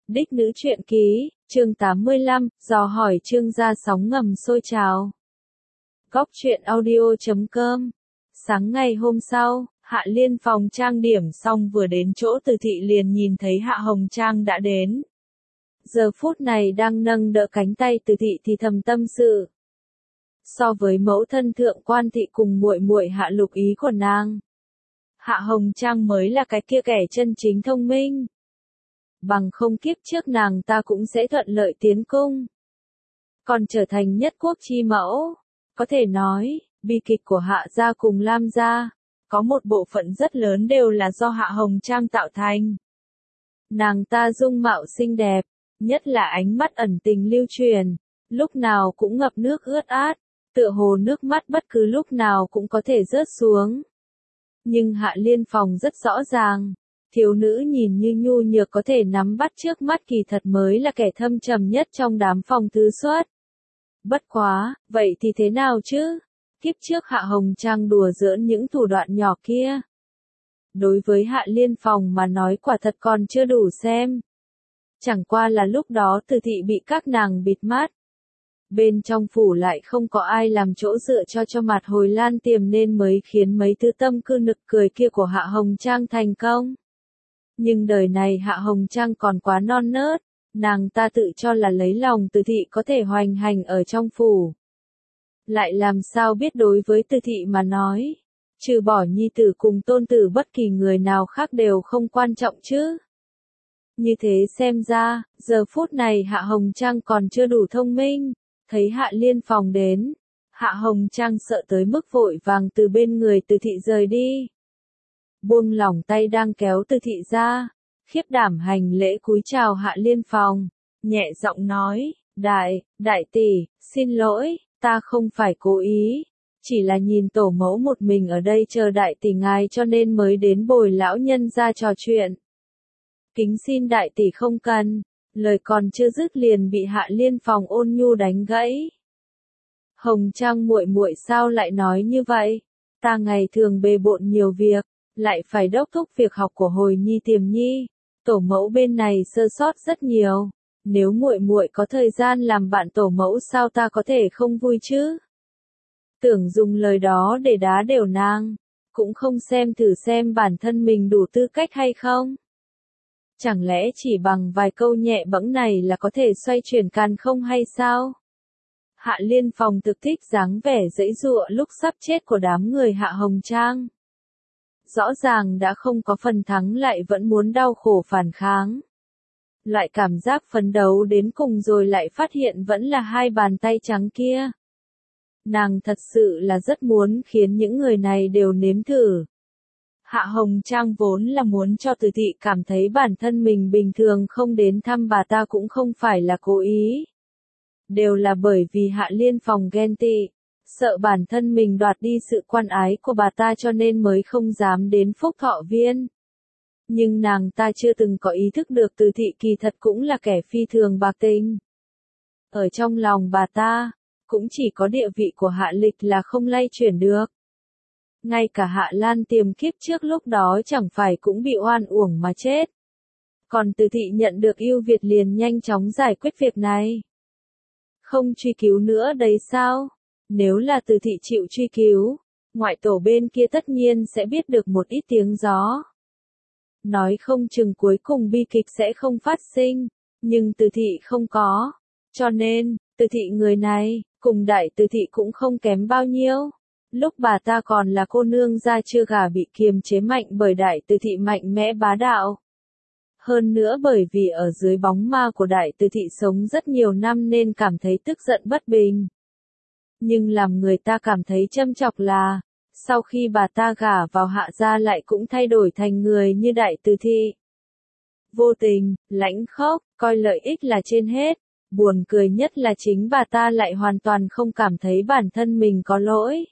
Đích nữ truyện ký, chương 85, dò hỏi Trương gia sóng ngầm sôi trào. Góc truyện audio.com. Sáng ngày hôm sau, Hạ Liên phòng trang điểm xong vừa đến chỗ Từ Thị liền nhìn thấy Hạ Hồng Trang đã đến. Giờ phút này đang nâng đỡ cánh tay Từ Thị thì thầm tâm sự. So với mẫu thân thượng quan thị cùng muội muội Hạ Lục Ý của nàng, Hạ Hồng Trang mới là cái kia kẻ chân chính thông minh. Bằng không kiếp trước nàng ta cũng sẽ thuận lợi tiến cung, còn trở thành nhất quốc chi mẫu. Có thể nói, bi kịch của Hạ gia cùng Lam gia, có một bộ phận rất lớn đều là do Hạ Hồng Trang tạo thành. Nàng ta dung mạo xinh đẹp, nhất là ánh mắt ẩn tình lưu truyền, lúc nào cũng ngập nước ướt át, tựa hồ nước mắt bất cứ lúc nào cũng có thể rớt xuống. Nhưng Hạ Liên phòng rất rõ ràng, thiếu nữ nhìn như nhu nhược có thể nắm bắt trước mắt kỳ thật mới là kẻ thâm trầm nhất trong đám phòng tứ xuất. Bất quá, vậy thì thế nào chứ? Kiếp trước Hạ Hồng Trang đùa giỡn những thủ đoạn nhỏ kia, đối với Hạ Liên phòng mà nói quả thật còn chưa đủ xem. Chẳng qua là lúc đó Từ Thị bị các nàng bịt mắt. Bên trong phủ lại không có ai làm chỗ dựa cho mặt hồi Lan Tiềm nên mới khiến mấy thứ tâm cư nực cười kia của Hạ Hồng Trang thành công. Nhưng đời này Hạ Hồng Trang còn quá non nớt, nàng ta tự cho là lấy lòng Từ Thị có thể hoành hành ở trong phủ. Lại làm sao biết đối với Từ Thị mà nói, trừ bỏ nhi tử cùng tôn tử bất kỳ người nào khác đều không quan trọng chứ. Như thế xem ra, giờ phút này Hạ Hồng Trang còn chưa đủ thông minh. Thấy Hạ Liên phòng đến, Hạ Hồng Trang sợ tới mức vội vàng từ bên người Từ Thị rời đi. Buông lỏng tay đang kéo Từ Thị ra, khiếp đảm hành lễ cúi chào Hạ Liên phòng, nhẹ giọng nói, đại tỷ, xin lỗi, ta không phải cố ý, chỉ là nhìn tổ mẫu một mình ở đây chờ đại tỷ ngài cho nên mới đến bồi lão nhân ra trò chuyện. Kính xin đại tỷ không cần. Lời còn chưa dứt liền bị Hạ Liên phòng ôn nhu đánh gãy. Hồng Trang muội muội sao lại nói như vậy? Ta ngày thường bề bộn nhiều việc, lại phải đốc thúc việc học của hồi nhi Tiềm nhi. Tổ mẫu bên này sơ sót rất nhiều. Nếu muội muội có thời gian làm bạn tổ mẫu sao ta có thể không vui chứ? Tưởng dùng lời đó để đá đều nàng, cũng không xem thử xem bản thân mình đủ tư cách hay không. Chẳng lẽ chỉ bằng vài câu nhẹ bẫng này là có thể xoay chuyển càn không hay sao? Hạ Liên phòng thực thích dáng vẻ giãy giụa lúc sắp chết của đám người Hạ Hồng Trang. Rõ ràng đã không có phần thắng lại vẫn muốn đau khổ phản kháng. Loại cảm giác phấn đấu đến cùng rồi lại phát hiện vẫn là hai bàn tay trắng kia. Nàng thật sự là rất muốn khiến những người này đều nếm thử. Hạ Hồng Trang vốn là muốn cho Từ Thị cảm thấy bản thân mình bình thường không đến thăm bà ta cũng không phải là cố ý. Đều là bởi vì Hạ Liên phòng ghen tị, sợ bản thân mình đoạt đi sự quan ái của bà ta cho nên mới không dám đến Phúc Thọ Viên. Nhưng nàng ta chưa từng có ý thức được Từ Thị kỳ thật cũng là kẻ phi thường bạc tình. Ở trong lòng bà ta, cũng chỉ có địa vị của Hạ Lịch là không lay chuyển được. Ngay cả Hạ Lan Tiềm kiếp trước lúc đó chẳng phải cũng bị oan uổng mà chết. Còn Từ Thị nhận được ưu việt liền nhanh chóng giải quyết việc này. Không truy cứu nữa đấy sao? Nếu là Từ Thị chịu truy cứu, ngoại tổ bên kia tất nhiên sẽ biết được một ít tiếng gió. Nói không chừng cuối cùng bi kịch sẽ không phát sinh, nhưng Từ Thị không có. Cho nên, Từ Thị người này, cùng Đại Từ Thị cũng không kém bao nhiêu. Lúc bà ta còn là cô nương gia chưa gả bị kiềm chế mạnh bởi Đại Từ Thị mạnh mẽ bá đạo. Hơn nữa bởi vì ở dưới bóng ma của Đại Từ Thị sống rất nhiều năm nên cảm thấy tức giận bất bình. Nhưng làm người ta cảm thấy châm chọc là, sau khi bà ta gả vào Hạ gia lại cũng thay đổi thành người như Đại Từ Thị. Vô tình, lãnh khốc, coi lợi ích là trên hết. Buồn cười nhất là chính bà ta lại hoàn toàn không cảm thấy bản thân mình có lỗi.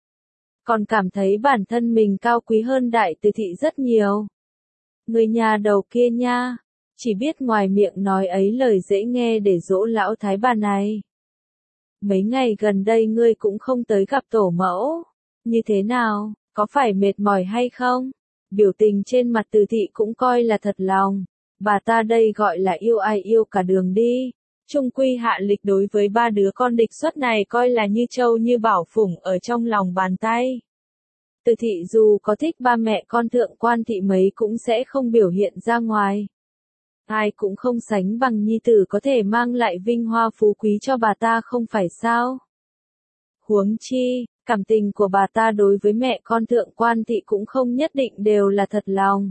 Còn cảm thấy bản thân mình cao quý hơn Đại Từ Thị rất nhiều. Người nhà đầu kia nha, chỉ biết ngoài miệng nói ấy lời dễ nghe để dỗ lão thái bà này. Mấy ngày gần đây ngươi cũng không tới gặp tổ mẫu, như thế nào, có phải mệt mỏi hay không? Biểu tình trên mặt Từ Thị cũng coi là thật lòng, bà ta đây gọi là yêu ai yêu cả đường đi. Chung quy Hạ Lịch đối với ba đứa con địch xuất này coi là như trâu như bảo phủng ở trong lòng bàn tay. Từ thị dù có thích ba mẹ con thượng quan thị mấy cũng sẽ không biểu hiện ra ngoài. Ai cũng không sánh bằng nhi tử có thể mang lại vinh hoa phú quý cho bà ta không phải sao. Huống chi, cảm tình của bà ta đối với mẹ con thượng quan thị cũng không nhất định đều là thật lòng.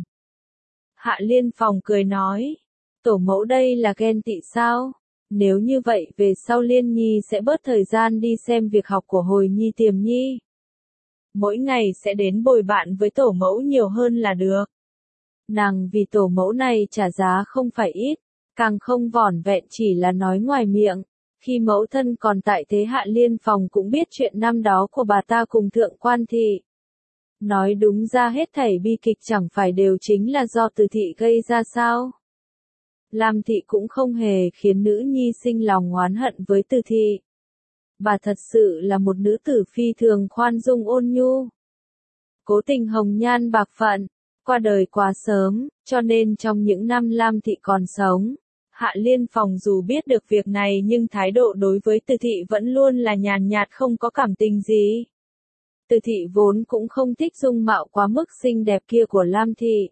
Hạ Liên Phòng cười nói, tổ mẫu đây là ghen tị sao? Nếu như vậy về sau Liên Nhi sẽ bớt thời gian đi xem việc học của Hồi Nhi Tiềm Nhi. Mỗi ngày sẽ đến bồi bạn với tổ mẫu nhiều hơn là được. Nàng vì tổ mẫu này trả giá không phải ít, càng không vỏn vẹn chỉ là nói ngoài miệng. Khi mẫu thân còn tại thế Hạ Liên Phòng cũng biết chuyện năm đó của bà ta cùng thượng quan thị. Nói đúng ra hết thảy bi kịch chẳng phải đều chính là do Từ thị gây ra sao? Lam thị cũng không hề khiến nữ nhi sinh lòng oán hận với Từ thị. Bà thật sự là một nữ tử phi thường khoan dung ôn nhu. Cố Tình hồng nhan bạc phận, qua đời quá sớm, cho nên trong những năm Lam thị còn sống, Hạ Liên Phòng dù biết được việc này nhưng thái độ đối với Từ thị vẫn luôn là nhàn nhạt không có cảm tình gì. Từ thị vốn cũng không thích dung mạo quá mức xinh đẹp kia của Lam thị.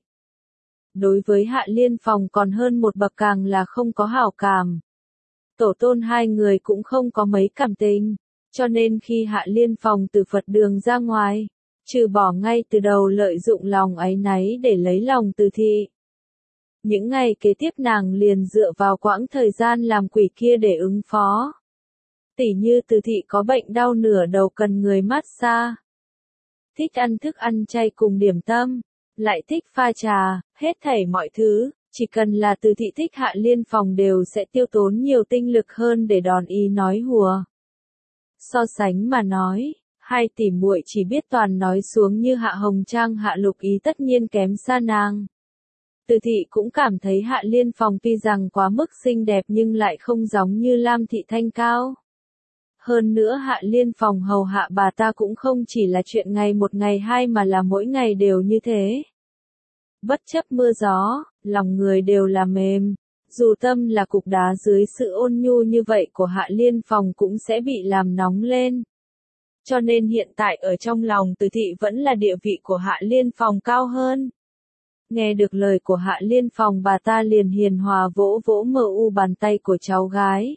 Đối với Hạ Liên Phòng còn hơn một bậc càng là không có hảo cảm. Tổ tôn hai người cũng không có mấy cảm tình, cho nên khi Hạ Liên Phòng từ Phật đường ra ngoài, trừ bỏ ngay từ đầu lợi dụng lòng áy náy để lấy lòng Từ thị. Những ngày kế tiếp nàng liền dựa vào quãng thời gian làm quỷ kia để ứng phó. Tỉ như Từ thị có bệnh đau nửa đầu cần người massage. Thích ăn thức ăn chay cùng điểm tâm, lại thích pha trà, hết thảy mọi thứ, chỉ cần là Từ thị thích Hạ Liên Phòng đều sẽ tiêu tốn nhiều tinh lực hơn để đòn ý nói hùa. So sánh mà nói, hai tỷ muội chỉ biết toàn nói xuống như Hạ Hồng Trang Hạ Lục Ý tất nhiên kém xa nàng. Từ thị cũng cảm thấy Hạ Liên Phòng tuy rằng quá mức xinh đẹp nhưng lại không giống như Lam thị thanh cao. Hơn nữa Hạ Liên Phòng hầu hạ bà ta cũng không chỉ là chuyện ngày một ngày hai mà là mỗi ngày đều như thế. Bất chấp mưa gió, lòng người đều là mềm, dù tâm là cục đá dưới sự ôn nhu như vậy của Hạ Liên Phòng cũng sẽ bị làm nóng lên. Cho nên hiện tại ở trong lòng Từ thị vẫn là địa vị của Hạ Liên Phòng cao hơn. Nghe được lời của Hạ Liên Phòng bà ta liền hiền hòa vỗ vỗ mờ u bàn tay của cháu gái.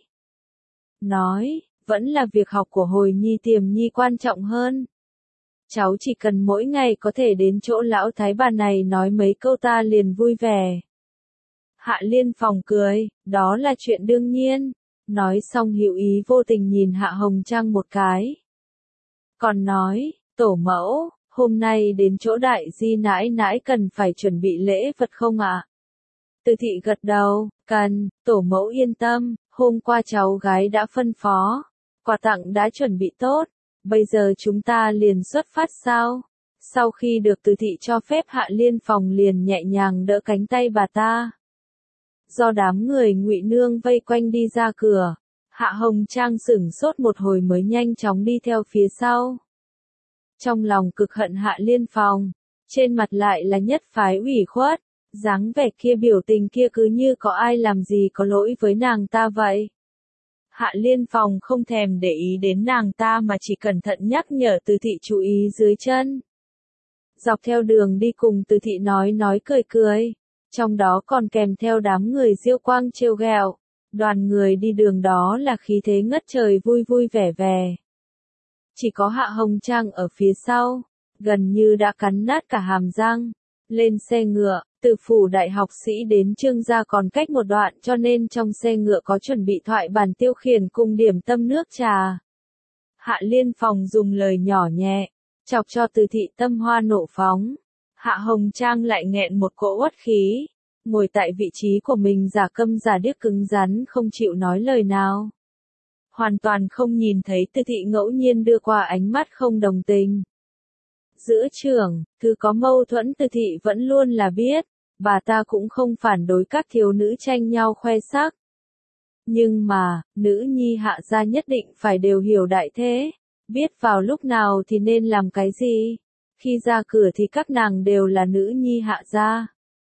Nói, vẫn là việc học của Hồi Nhi Tiềm Nhi quan trọng hơn. Cháu chỉ cần mỗi ngày có thể đến chỗ lão thái bà này nói mấy câu ta liền vui vẻ. Hạ Liên Phòng cười, đó là chuyện đương nhiên. Nói xong hữu ý vô tình nhìn Hạ Hồng Trang một cái. Còn nói, tổ mẫu, hôm nay đến chỗ đại di nãi nãi cần phải chuẩn bị lễ vật không ạ? Từ thị gật đầu, cần, tổ mẫu yên tâm, hôm qua cháu gái đã phân phó, quà tặng đã chuẩn bị tốt, bây giờ chúng ta liền xuất phát sao? Sau khi được Từ thị cho phép Hạ Liên Phòng liền nhẹ nhàng đỡ cánh tay bà ta. Do đám người Ngụy Nương vây quanh đi ra cửa, Hạ Hồng Trang sửng sốt một hồi mới nhanh chóng đi theo phía sau. Trong lòng cực hận Hạ Liên Phòng, trên mặt lại là nhất phái ủy khuất, dáng vẻ kia biểu tình kia cứ như có ai làm gì có lỗi với nàng ta vậy. Hạ Liên Phòng không thèm để ý đến nàng ta mà chỉ cẩn thận nhắc nhở Từ thị chú ý dưới chân. Dọc theo đường đi cùng Từ thị nói cười cười, trong đó còn kèm theo đám người diêu quang trêu ghẹo. Đoàn người đi đường đó là khí thế ngất trời vui vui vẻ vẻ. Chỉ có Hạ Hồng Trang ở phía sau, gần như đã cắn nát cả hàm răng. Lên xe ngựa, từ phủ đại học sĩ đến Trương gia còn cách một đoạn cho nên trong xe ngựa có chuẩn bị thoại bản tiêu khiển cùng điểm tâm nước trà. Hạ Liên Phòng dùng lời nhỏ nhẹ, chọc cho Từ thị tâm hoa nộ phóng. Hạ Hồng Trang lại nghẹn một cỗ uất khí, ngồi tại vị trí của mình giả câm giả điếc cứng rắn không chịu nói lời nào. Hoàn toàn không nhìn thấy Từ thị ngẫu nhiên đưa qua ánh mắt không đồng tình. Giữa trường, thứ có mâu thuẫn Từ thị vẫn luôn là biết, bà ta cũng không phản đối các thiếu nữ tranh nhau khoe sắc. Nhưng mà, nữ nhi Hạ gia nhất định phải đều hiểu đại thế, biết vào lúc nào thì nên làm cái gì. Khi ra cửa thì các nàng đều là nữ nhi Hạ gia.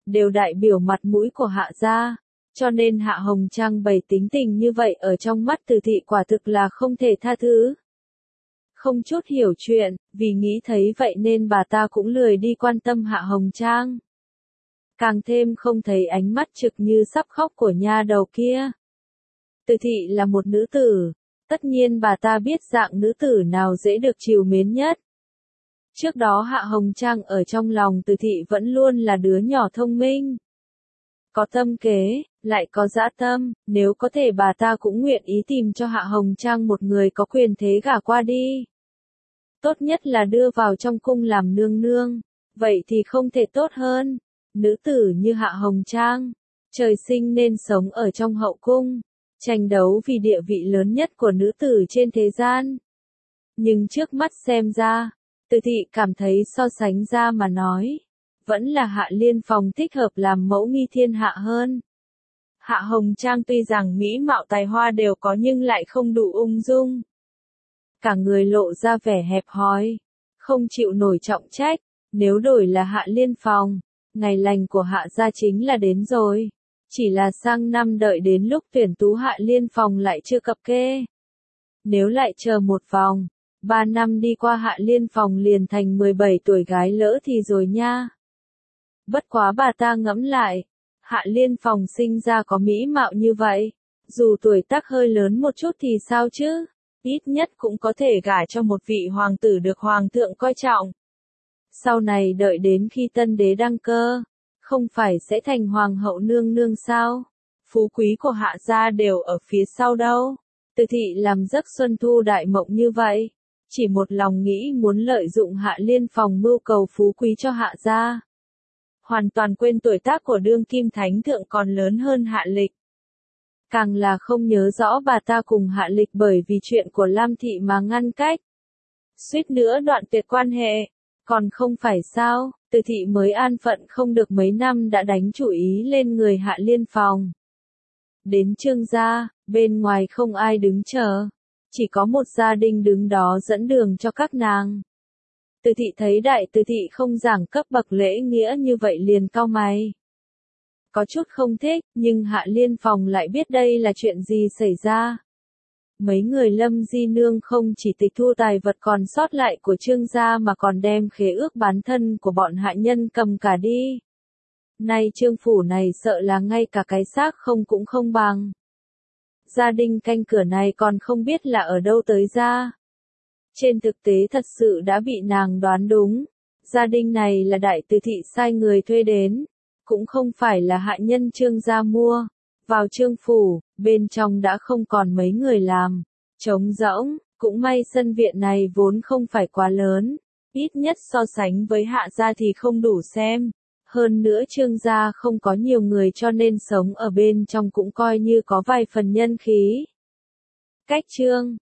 đều đại biểu mặt mũi của Hạ gia, cho nên Hạ Hồng Trang bày tính tình như vậy ở trong mắt Từ thị quả thực là không thể tha thứ. Không chút hiểu chuyện, vì nghĩ thấy vậy nên bà ta cũng lười đi quan tâm Hạ Hồng Trang. Càng thêm không thấy ánh mắt trực như sắp khóc của nha đầu kia. Từ thị là một nữ tử, tất nhiên bà ta biết dạng nữ tử nào dễ được trìu mến nhất. Trước đó Hạ Hồng Trang ở trong lòng Từ thị vẫn luôn là đứa nhỏ thông minh. Có tâm kế, lại có dã tâm, nếu có thể bà ta cũng nguyện ý tìm cho Hạ Hồng Trang một người có quyền thế gả qua đi. Tốt nhất là đưa vào trong cung làm nương nương, vậy thì không thể tốt hơn. Nữ tử như Hạ Hồng Trang, trời sinh nên sống ở trong hậu cung, tranh đấu vì địa vị lớn nhất của nữ tử trên thế gian. Nhưng trước mắt xem ra, Từ thị cảm thấy so sánh ra mà nói, vẫn là Hạ Liên Phong thích hợp làm mẫu nghi thiên hạ hơn. Hạ Hồng Trang tuy rằng mỹ mạo tài hoa đều có nhưng lại không đủ ung dung. Cả người lộ ra vẻ hẹp hòi, không chịu nổi trọng trách, nếu đổi là Hạ Liên Phong, ngày lành của Hạ gia chính là đến rồi. Chỉ là sang năm đợi đến lúc tuyển tú Hạ Liên Phong lại chưa cập kê. Nếu lại chờ một vòng, 3 năm đi qua Hạ Liên Phong liền thành 17 tuổi gái lỡ thì rồi nha. Bất quá bà ta ngẫm lại, Hạ Liên Phong sinh ra có mỹ mạo như vậy, dù tuổi tác hơi lớn một chút thì sao chứ, ít nhất cũng có thể gả cho một vị hoàng tử được hoàng thượng coi trọng. Sau này đợi đến khi tân đế đăng cơ, không phải sẽ thành hoàng hậu nương nương sao? Phú quý của Hạ gia đều ở phía sau đâu. Từ thị làm giấc xuân thu đại mộng như vậy, chỉ một lòng nghĩ muốn lợi dụng Hạ Liên Phong mưu cầu phú quý cho Hạ gia. Hoàn toàn quên tuổi tác của đương kim thánh thượng còn lớn hơn Hạ Lịch. Càng là không nhớ rõ bà ta cùng Hạ Lịch bởi vì chuyện của Lam thị mà ngăn cách. Suýt nữa đoạn tuyệt quan hệ, còn không phải sao, Từ thị mới an phận không được mấy năm đã đánh chủ ý lên người Hạ Liên Phong. Đến Trương gia, bên ngoài không ai đứng chờ, chỉ có một gia đình đứng đó dẫn đường cho các nàng. Từ thị thấy đại Từ thị không giảng cấp bậc lễ nghĩa như vậy liền cau mày. Có chút không thích, nhưng Hạ Liên Phong lại biết đây là chuyện gì xảy ra. Mấy người Lâm Di Nương không chỉ tịch thu tài vật còn sót lại của Trương gia mà còn đem khế ước bán thân của bọn hạ nhân cầm cả đi. Nay Trương phủ này sợ là ngay cả cái xác không cũng không bằng. Gia đình canh cửa này còn không biết là ở đâu tới ra. Trên thực tế thật sự đã bị nàng đoán đúng. Gia đình này là đại Từ thị sai người thuê đến, cũng không phải là hạ nhân Trương gia mua. Vào Trương phủ, bên trong đã không còn mấy người làm, trống rỗng, cũng may sân viện này vốn không phải quá lớn, ít nhất so sánh với Hạ gia thì không đủ xem. Hơn nữa Trương gia không có nhiều người cho nên sống ở bên trong cũng coi như có vài phần nhân khí. Cách Trương